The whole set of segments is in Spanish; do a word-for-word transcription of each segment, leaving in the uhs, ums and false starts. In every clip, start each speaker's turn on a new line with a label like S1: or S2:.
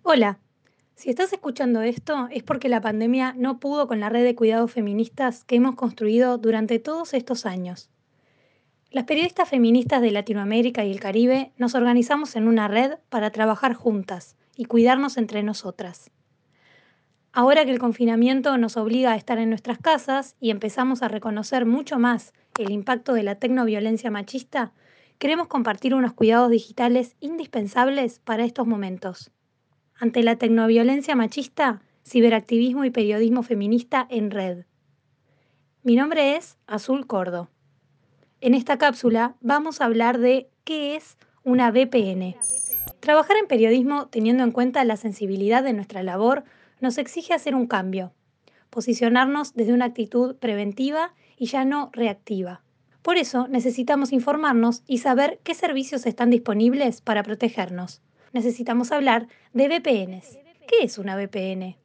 S1: Hola, si estás escuchando esto es porque la pandemia no pudo con la red de cuidados feministas que hemos construido durante todos estos años. Las periodistas feministas de Latinoamérica y el Caribe nos organizamos en una red para trabajar juntas y cuidarnos entre nosotras. Ahora que el confinamiento nos obliga a estar en nuestras casas y empezamos a reconocer mucho más el impacto de la tecnoviolencia machista, queremos compartir unos cuidados digitales indispensables para estos momentos. Ante la tecnoviolencia machista, ciberactivismo y periodismo feminista en red. Mi nombre es Azul Cordo. En esta cápsula vamos a hablar de qué es una V P N. Trabajar en periodismo teniendo en cuenta la sensibilidad de nuestra labor nos exige hacer un cambio, posicionarnos desde una actitud preventiva y ya no reactiva. Por eso necesitamos informarnos y saber qué servicios están disponibles para protegernos. Necesitamos hablar de V P Ns. ¿Qué es una V P N?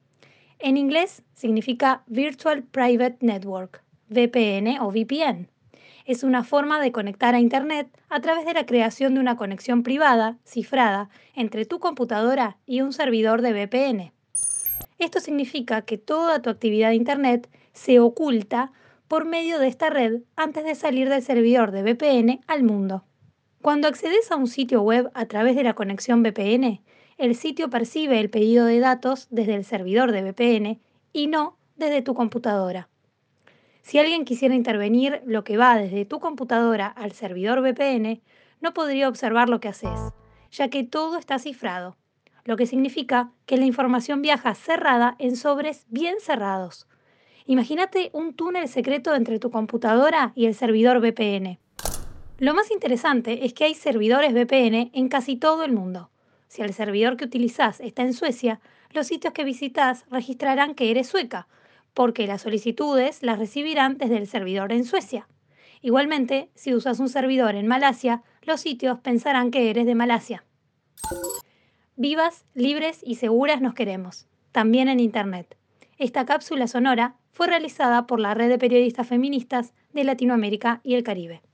S1: En inglés significa Virtual Private Network, V P N o V P N. Es una forma de conectar a Internet a través de la creación de una conexión privada, cifrada, entre tu computadora y un servidor de V P N. Esto significa que toda tu actividad de Internet se oculta por medio de esta red antes de salir del servidor de V P N al mundo. Cuando accedes a un sitio web a través de la conexión V P N, el sitio percibe el pedido de datos desde el servidor de V P N y no desde tu computadora. Si alguien quisiera intervenir lo que va desde tu computadora al servidor V P N, no podría observar lo que haces, ya que todo está cifrado, lo que significa que la información viaja cerrada en sobres bien cerrados. Imagínate un túnel secreto entre tu computadora y el servidor V P N. Lo más interesante es que hay servidores V P N en casi todo el mundo. Si el servidor que utilizás está en Suecia, los sitios que visitas registrarán que eres sueca, porque las solicitudes las recibirán desde el servidor en Suecia. Igualmente, si usas un servidor en Malasia, los sitios pensarán que eres de Malasia. Vivas, libres y seguras nos queremos, también en Internet. Esta cápsula sonora fue realizada por la Red de Periodistas Feministas de Latinoamérica y el Caribe.